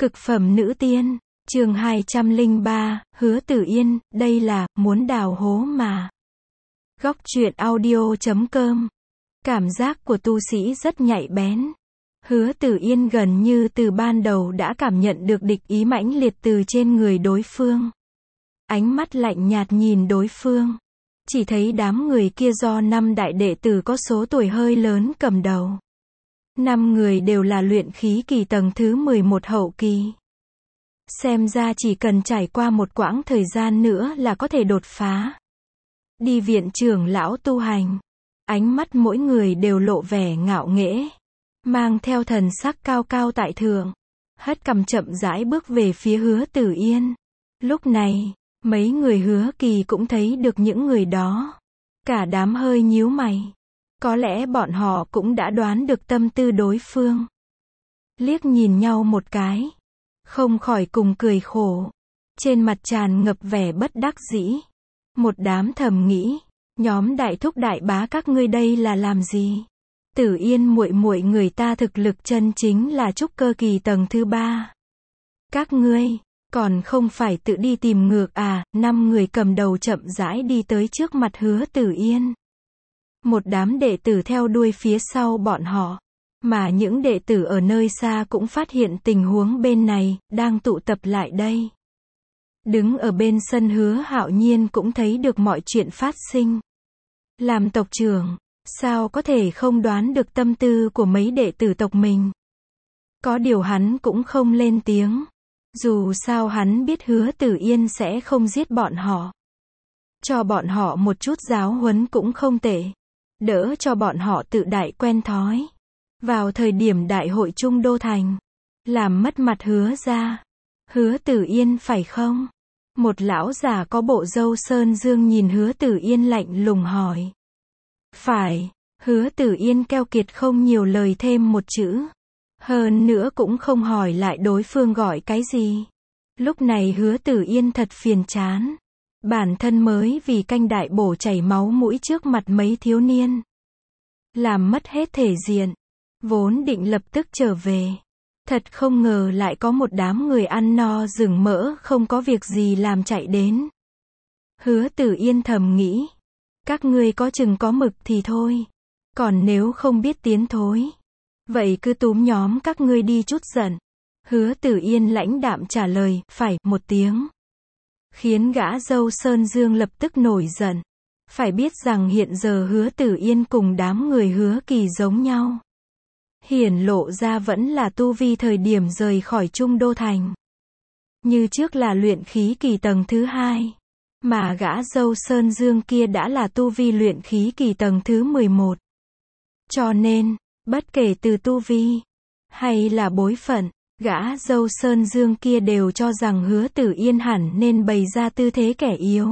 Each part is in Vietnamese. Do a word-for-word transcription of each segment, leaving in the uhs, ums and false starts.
Cực phẩm nữ tiên, chương hai trăm lẻ ba, Hứa Tử Yên, đây là, muốn đào hố mà. Góc truyện audio chấm com. Cảm giác của tu sĩ rất nhạy bén. Hứa Tử Yên gần như từ ban đầu đã cảm nhận được địch ý mãnh liệt từ trên người đối phương. Ánh mắt lạnh nhạt nhìn đối phương. Chỉ thấy đám người kia do năm đại đệ tử có số tuổi hơi lớn cầm đầu. Năm người đều là luyện khí kỳ tầng thứ mười một hậu kỳ. Xem ra chỉ cần trải qua một quãng thời gian nữa là có thể đột phá. Đi viện trưởng lão tu hành. Ánh mắt mỗi người đều lộ vẻ ngạo nghễ. Mang theo thần sắc cao cao tại thượng. Hất cằm chậm rãi bước về phía Hứa Tử Yên. Lúc này, mấy người Hứa Kỳ cũng thấy được những người đó. Cả đám hơi nhíu mày. Có lẽ bọn họ cũng đã đoán được tâm tư đối phương. Liếc nhìn nhau một cái. Không khỏi cùng cười khổ. Trên mặt tràn ngập vẻ bất đắc dĩ. Một đám thầm nghĩ. Nhóm đại thúc đại bá các ngươi đây là làm gì? Tử Yên muội muội người ta thực lực chân chính là trúc cơ kỳ tầng thứ ba. Các ngươi, còn không phải tự đi tìm ngược à? Năm người cầm đầu chậm rãi đi tới trước mặt Hứa Tử Yên. Một đám đệ tử theo đuôi phía sau bọn họ. Mà những đệ tử ở nơi xa cũng phát hiện tình huống bên này, đang tụ tập lại đây. Đứng ở bên sân Hứa Hạo Nhiên cũng thấy được mọi chuyện phát sinh. Làm tộc trưởng, sao có thể không đoán được tâm tư của mấy đệ tử tộc mình. Có điều hắn cũng không lên tiếng. Dù sao hắn biết Hứa Tử Yên sẽ không giết bọn họ. Cho bọn họ một chút giáo huấn cũng không tệ. Đỡ cho bọn họ tự đại quen thói. Vào thời điểm đại hội Trung Đô Thành. Làm mất mặt Hứa ra. Hứa Tử Yên phải không? Một lão già có bộ râu sơn dương nhìn Hứa Tử Yên lạnh lùng hỏi. Phải. Hứa Tử Yên keo kiệt không nhiều lời thêm một chữ. Hơn nữa cũng không hỏi lại đối phương gọi cái gì. Lúc này Hứa Tử Yên thật phiền chán. Bản thân mới vì canh đại bổ chảy máu mũi trước mặt mấy thiếu niên. Làm mất hết thể diện. Vốn định lập tức trở về. Thật không ngờ lại có một đám người ăn no rừng mỡ không có việc gì làm chạy đến. Hứa Tử Yên thầm nghĩ. Các ngươi có chừng có mực thì thôi. Còn nếu không biết tiến thối. Vậy cứ túm nhóm các ngươi đi chút giận. Hứa Tử Yên lãnh đạm trả lời, phải, một tiếng. Khiến gã dâu Sơn Dương lập tức nổi giận. Phải biết rằng hiện giờ Hứa Tử Yên cùng đám người Hứa Kỳ giống nhau. Hiển lộ ra vẫn là tu vi thời điểm rời khỏi Trung Đô Thành. Như trước là luyện khí kỳ tầng thứ hai. Mà gã dâu Sơn Dương kia đã là tu vi luyện khí kỳ tầng thứ mười một. Cho nên, bất kể từ tu vi, hay là bối phận, gã dâu Sơn Dương kia đều cho rằng Hứa Tử Yên hẳn nên bày ra tư thế kẻ yếu.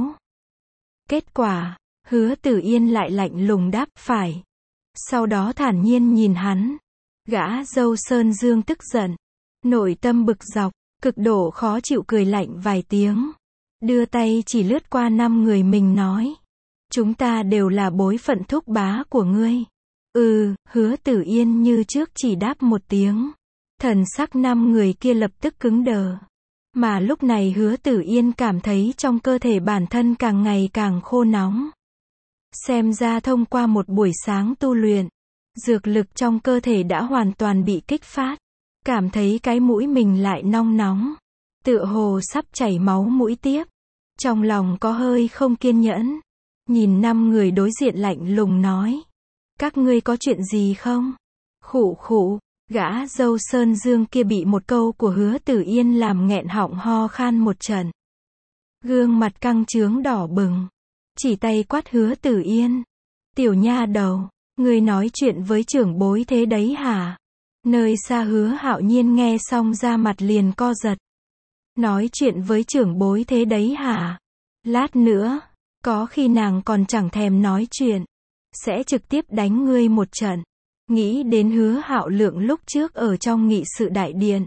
Kết quả, Hứa Tử Yên lại lạnh lùng đáp, phải. Sau đó thản nhiên nhìn hắn. Gã dâu Sơn Dương tức giận. Nội tâm bực dọc, cực độ khó chịu cười lạnh vài tiếng. Đưa tay chỉ lướt qua năm người mình nói. Chúng ta đều là bối phận thúc bá của ngươi. Ừ, Hứa Tử Yên như trước chỉ đáp một tiếng. Thần sắc năm người kia lập tức cứng đờ. Mà lúc này Hứa Tử Yên cảm thấy trong cơ thể bản thân càng ngày càng khô nóng. Xem ra thông qua một buổi sáng tu luyện, dược lực trong cơ thể đã hoàn toàn bị kích phát. Cảm thấy cái mũi mình lại nong nóng. Tựa hồ sắp chảy máu mũi tiếp. Trong lòng có hơi không kiên nhẫn. Nhìn năm người đối diện lạnh lùng nói. Các ngươi có chuyện gì không? Khụ khụ, gã dâu Sơn Dương kia bị một câu của Hứa Tử Yên làm nghẹn họng ho khan một trận. Gương mặt căng trướng đỏ bừng. Chỉ tay quát Hứa Tử Yên. Tiểu nha đầu, ngươi nói chuyện với trưởng bối thế đấy hả? Nơi xa Hứa Hạo Nhiên nghe xong da mặt liền co giật. Nói chuyện với trưởng bối thế đấy hả? Lát nữa, có khi nàng còn chẳng thèm nói chuyện. Sẽ trực tiếp đánh ngươi một trận. Nghĩ đến Hứa Hạo Lượng lúc trước ở trong nghị sự đại điện.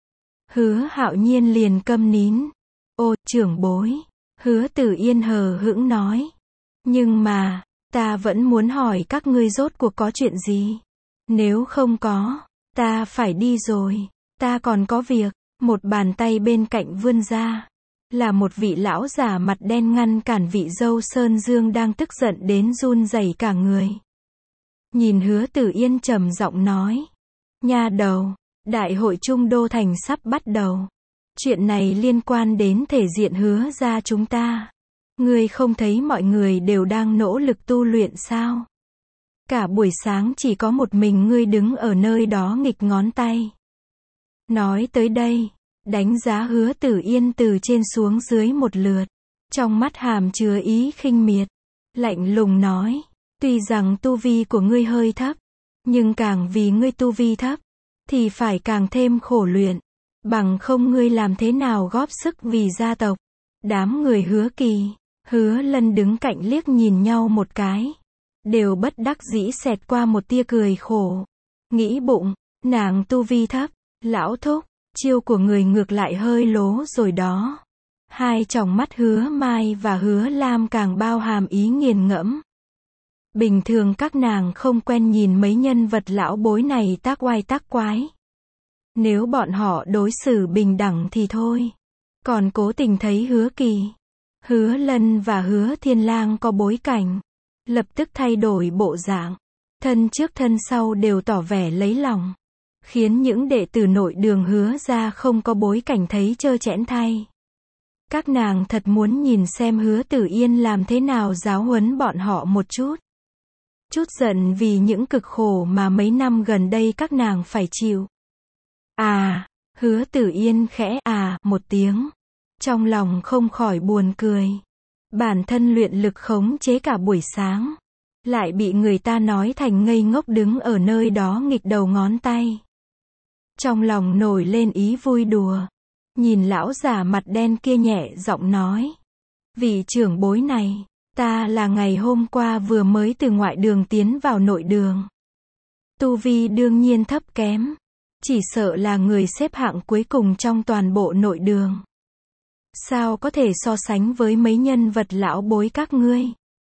Hứa Hạo Nhiên liền câm nín. Ô, trưởng bối. Hứa Tử Yên hờ hững nói. Nhưng mà, ta vẫn muốn hỏi các ngươi rốt cuộc có chuyện gì? Nếu không có, ta phải đi rồi. Ta còn có việc. Một bàn tay bên cạnh vươn ra. Là một vị lão già mặt đen ngăn cản vị dâu Sơn Dương đang tức giận đến run rẩy cả người. Nhìn Hứa Tử Yên trầm giọng nói. Nha đầu, đại hội Trung Đô Thành sắp bắt đầu. Chuyện này liên quan đến thể diện Hứa gia chúng ta. Ngươi không thấy mọi người đều đang nỗ lực tu luyện sao? Cả buổi sáng chỉ có một mình ngươi đứng ở nơi đó nghịch ngón tay. Nói tới đây, đánh giá Hứa Tử Yên từ trên xuống dưới một lượt. Trong mắt hàm chứa ý khinh miệt. Lạnh lùng nói, tuy rằng tu vi của ngươi hơi thấp, nhưng càng vì ngươi tu vi thấp, thì phải càng thêm khổ luyện. Bằng không ngươi làm thế nào góp sức vì gia tộc. Đám người Hứa Kỳ, Hứa Lân đứng cạnh liếc nhìn nhau một cái. Đều bất đắc dĩ xẹt qua một tia cười khổ. Nghĩ bụng, nàng tu vi thấp, lão thúc, chiêu của người ngược lại hơi lố rồi đó. Hai tròng mắt Hứa Mai và Hứa Lam càng bao hàm ý nghiền ngẫm. Bình thường các nàng không quen nhìn mấy nhân vật lão bối này tác oai tác quái. Nếu bọn họ đối xử bình đẳng thì thôi. Còn cố tình thấy Hứa Kỳ, Hứa Lân và Hứa Thiên Lang có bối cảnh. Lập tức thay đổi bộ dạng. Thân trước thân sau đều tỏ vẻ lấy lòng. Khiến những đệ tử nội đường Hứa gia không có bối cảnh thấy trơ trẽn thay. Các nàng thật muốn nhìn xem Hứa Tử Yên làm thế nào giáo huấn bọn họ một chút. Chút giận vì những cực khổ mà mấy năm gần đây các nàng phải chịu. À, Hứa Tử Yên khẽ à một tiếng. Trong lòng không khỏi buồn cười. Bản thân luyện lực khống chế cả buổi sáng. Lại bị người ta nói thành ngây ngốc đứng ở nơi đó nghịch đầu ngón tay. Trong lòng nổi lên ý vui đùa. Nhìn lão già mặt đen kia nhẹ giọng nói. Vị trưởng bối này, ta là ngày hôm qua vừa mới từ ngoại đường tiến vào nội đường. Tu vi đương nhiên thấp kém. Chỉ sợ là người xếp hạng cuối cùng trong toàn bộ nội đường. Sao có thể so sánh với mấy nhân vật lão bối các ngươi?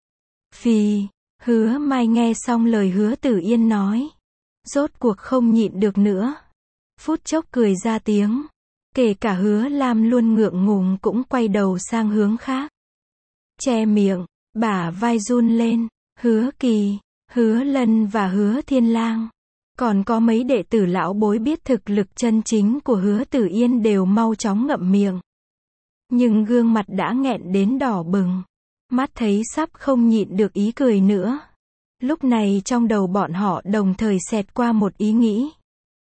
Phì, Hứa Mai nghe xong lời Hứa Tử Yên nói. Rốt cuộc không nhịn được nữa. Phút chốc cười ra tiếng. Kể cả Hứa Lam luôn ngượng ngùng cũng quay đầu sang hướng khác. Che miệng, bả vai run lên. Hứa Kỳ, Hứa Lân và Hứa Thiên Lang. Còn có mấy đệ tử lão bối biết thực lực chân chính của Hứa Tử Yên đều mau chóng ngậm miệng. Nhưng gương mặt đã nghẹn đến đỏ bừng. Mắt thấy sắp không nhịn được ý cười nữa. Lúc này trong đầu bọn họ đồng thời xẹt qua một ý nghĩ.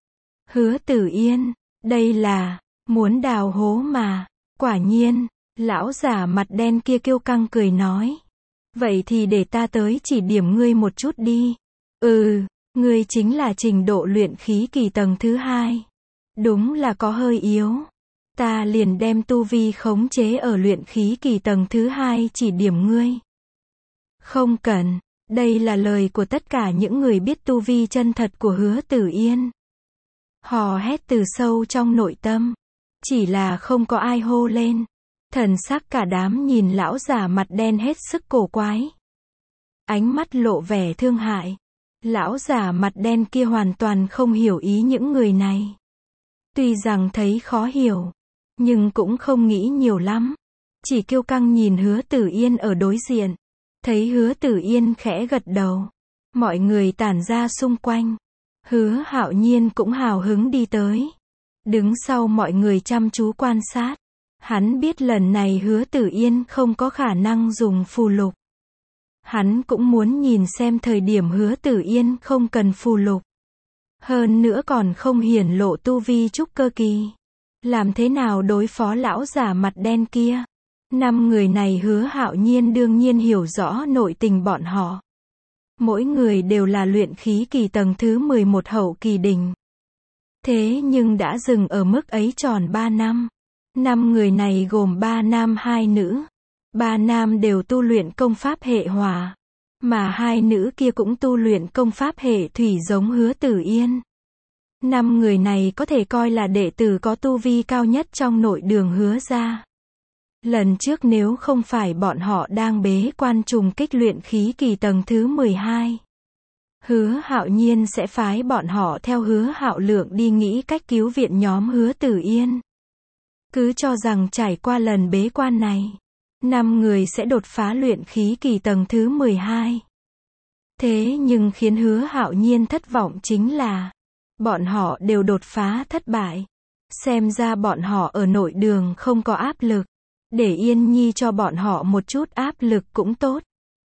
Hứa Tử Yên, đây là, muốn đào hố mà. Quả nhiên, lão già mặt đen kia kiêu căng cười nói. Vậy thì để ta tới chỉ điểm ngươi một chút đi. Ừ, ngươi chính là trình độ luyện khí kỳ tầng thứ hai. Đúng là có hơi yếu. Ta liền đem tu vi khống chế ở luyện khí kỳ tầng thứ hai chỉ điểm ngươi. Không cần, đây là lời của tất cả những người biết tu vi chân thật của Hứa Tử Yên. Hò hét từ sâu trong nội tâm. Chỉ là không có ai hô lên. Thần sắc cả đám nhìn lão già mặt đen hết sức cổ quái. Ánh mắt lộ vẻ thương hại. Lão già mặt đen kia hoàn toàn không hiểu ý những người này. Tuy rằng thấy khó hiểu, nhưng cũng không nghĩ nhiều lắm. Chỉ kiêu căng nhìn Hứa Tử Yên ở đối diện. Thấy Hứa Tử Yên khẽ gật đầu. Mọi người tản ra xung quanh. Hứa Hạo Nhiên cũng hào hứng đi tới. Đứng sau mọi người chăm chú quan sát. Hắn biết lần này Hứa Tử Yên không có khả năng dùng phù lục. Hắn cũng muốn nhìn xem thời điểm Hứa Tử Yên không cần phù lục. Hơn nữa còn không hiển lộ tu vi trúc cơ kỳ. Làm thế nào đối phó lão già mặt đen kia? Năm người này Hứa Hạo Nhiên đương nhiên hiểu rõ nội tình bọn họ. Mỗi người đều là luyện khí kỳ tầng thứ mười một hậu kỳ đỉnh. Thế nhưng đã dừng ở mức ấy tròn ba năm. Năm người này gồm ba nam hai nữ. Ba nam đều tu luyện công pháp hệ hỏa. Mà hai nữ kia cũng tu luyện công pháp hệ thủy giống Hứa Tử Yên. Năm người này có thể coi là đệ tử có tu vi cao nhất trong nội đường Hứa gia. Lần trước nếu không phải bọn họ đang bế quan trùng kích luyện khí kỳ tầng thứ mười hai. Hứa Hạo Nhiên sẽ phái bọn họ theo Hứa Hạo Lượng đi nghĩ cách cứu viện nhóm Hứa Tử Yên. Cứ cho rằng trải qua lần bế quan này, năm người sẽ đột phá luyện khí kỳ tầng thứ mười hai. Thế nhưng khiến Hứa Hạo Nhiên thất vọng chính là, bọn họ đều đột phá thất bại. Xem ra bọn họ ở nội đường không có áp lực. Để Yên Nhi cho bọn họ một chút áp lực cũng tốt.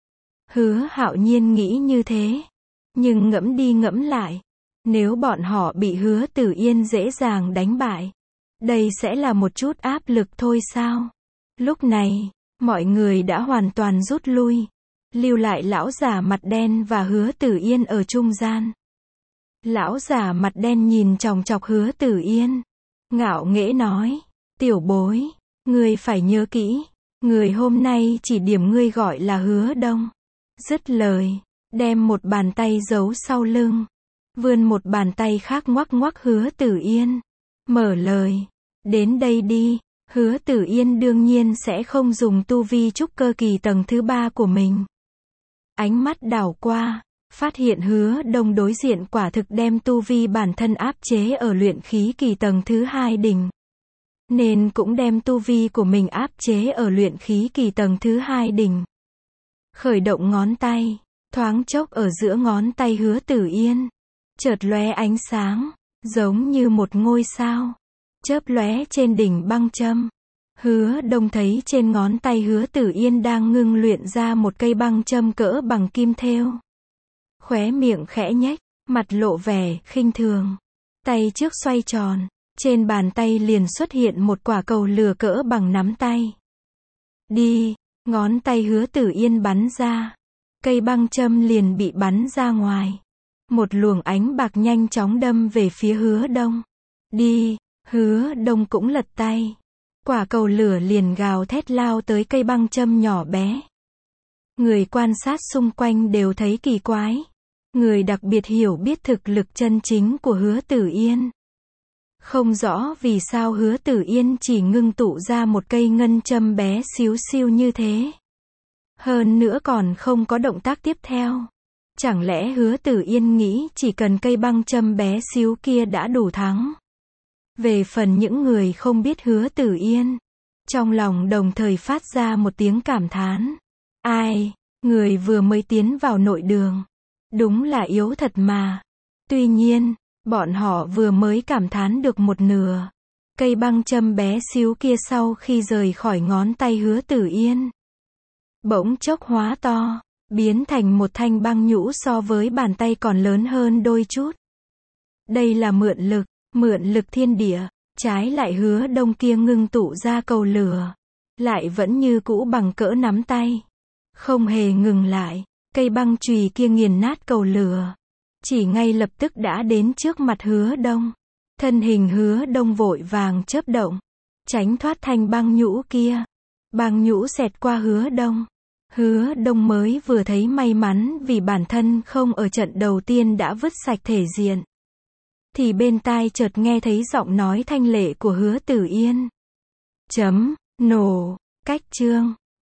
Hứa Hạo Nhiên nghĩ như thế. Nhưng ngẫm đi ngẫm lại, nếu bọn họ bị Hứa Tử Yên dễ dàng đánh bại, đây sẽ là một chút áp lực thôi sao? Lúc này, mọi người đã hoàn toàn rút lui, lưu lại lão giả mặt đen và Hứa Tử Yên ở trung gian. Lão giả mặt đen nhìn chòng chọc Hứa Tử Yên, ngạo nghễ nói, tiểu bối, ngươi phải nhớ kỹ, người hôm nay chỉ điểm ngươi gọi là Hứa Đông. Dứt lời, đem một bàn tay giấu sau lưng, vươn một bàn tay khác ngoắc ngoắc Hứa Tử Yên, mở lời, đến đây đi. Hứa Tử Yên đương nhiên sẽ không dùng tu vi trúc cơ kỳ tầng thứ ba của mình. Ánh mắt đảo qua, phát hiện Hứa Đông đối diện quả thực đem tu vi bản thân áp chế ở luyện khí kỳ tầng thứ hai đỉnh. Nên cũng đem tu vi của mình áp chế ở luyện khí kỳ tầng thứ hai đỉnh. Khởi động ngón tay, thoáng chốc ở giữa ngón tay Hứa Tử Yên, chợt lóe ánh sáng, giống như một ngôi sao, chớp lóe trên đỉnh băng châm. Hứa Đông thấy trên ngón tay Hứa Tử Yên đang ngưng luyện ra một cây băng châm cỡ bằng kim thêu. Khóe miệng khẽ nhếch, mặt lộ vẻ khinh thường. Tay trước xoay tròn, trên bàn tay liền xuất hiện một quả cầu lửa cỡ bằng nắm tay. Đi, ngón tay Hứa Tử Yên bắn ra, cây băng châm liền bị bắn ra ngoài. Một luồng ánh bạc nhanh chóng đâm về phía Hứa Đông. Đi, Hứa Đông cũng lật tay. Quả cầu lửa liền gào thét lao tới cây băng châm nhỏ bé. Người quan sát xung quanh đều thấy kỳ quái. Người đặc biệt hiểu biết thực lực chân chính của Hứa Tử Yên. Không rõ vì sao Hứa Tử Yên chỉ ngưng tụ ra một cây ngân châm bé xíu xiu như thế. Hơn nữa còn không có động tác tiếp theo. Chẳng lẽ Hứa Tử Yên nghĩ chỉ cần cây băng châm bé xíu kia đã đủ thắng? Về phần những người không biết Hứa Tử Yên, trong lòng đồng thời phát ra một tiếng cảm thán. Ai, người vừa mới tiến vào nội đường, đúng là yếu thật mà. Tuy nhiên, bọn họ vừa mới cảm thán được một nửa. Cây băng châm bé xíu kia sau khi rời khỏi ngón tay Hứa Tử Yên, bỗng chốc hóa to, biến thành một thanh băng nhũ so với bàn tay còn lớn hơn đôi chút. Đây là mượn lực, mượn lực thiên địa, trái lại Hứa Đông kia ngưng tụ ra cầu lửa, lại vẫn như cũ bằng cỡ nắm tay. Không hề ngừng lại, cây băng chùy kia nghiền nát cầu lửa, chỉ ngay lập tức đã đến trước mặt Hứa Đông. Thân hình Hứa Đông vội vàng chớp động, tránh thoát thanh băng nhũ kia. Băng nhũ xẹt qua Hứa Đông. Hứa Đông mới vừa thấy may mắn vì bản thân không ở trận đầu tiên đã vứt sạch thể diện. Thì bên tai chợt nghe thấy giọng nói thanh lệ của Hứa Tử Yên. Chấm, nổ, cách chương.